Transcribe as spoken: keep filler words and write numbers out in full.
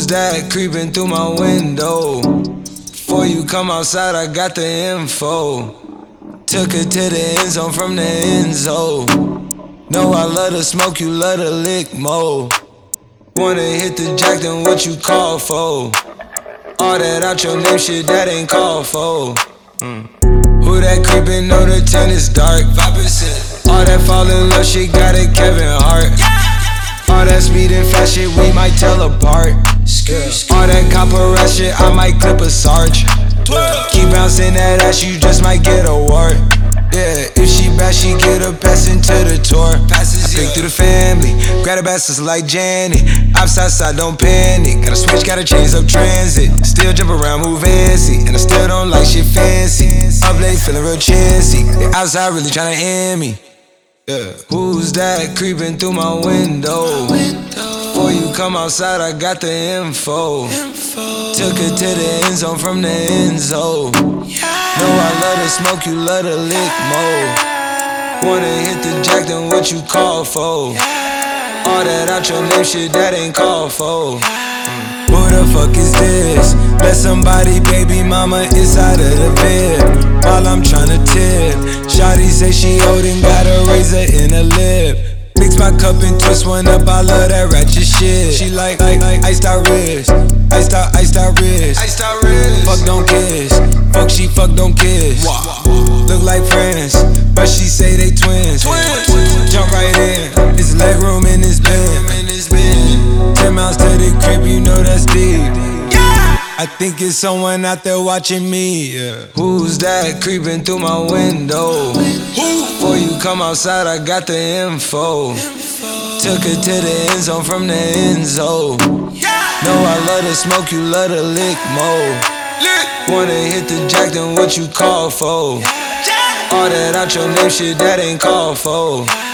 that creeping through my window? Before you come outside, I got the info. Took her to the end zone from the end zone. Know I love to smoke, you love to lick mo. Wanna hit the jack, then what you call for? All that out your name shit, that ain't called for. mm. Who that creepin', know the tent is dark. five percent. All that fall in love shit, got it Kevin Hart. All that speed and fast shit, we might tell apart. Yeah. All that copper rat shit, I might clip a sarge. Keep bouncing that ass, you just might get a wart. Yeah, if she bad, she get a pass into the tour. Passes, I pick through the family, grab a bastards like Janet. Outside side, don't panic. Gotta switch, gotta change up transit. Still jump around, move fancy, and I still don't like shit fancy. Up late, feeling real chancy. The outside really tryna end me. Yeah. Who's that creeping through my window? Before you come outside, I got the info. Took her to the end zone from the end zone. Know I love to smoke, you love to lick mo. Wanna hit the jack, then what you call for? All that out your name shit, that ain't called for. mm. Who the fuck is this? Let somebody baby mama inside of the bed while I'm tryna tip. Shawty say she old and got a razor in her lip. Mix my cup and twist one up, I love that ratchet shit. She like, like, like iced out wrist, iced out, iced out wrist, iced out wrist. Fuck don't kiss, fuck she fuck don't kiss. Look like friends, but she say they twins. Jump right in, it's leg room in this bin. Ten miles to the crib, you know that's deep. I think it's someone out there watching me. Yeah. Who's that creeping through my window? Before you come outside, I got the info. Took her to the end zone from the end zone. Know I love to smoke, you love to lick mo. Wanna hit the jack, then what you call for? All that out your name shit, that ain't called for.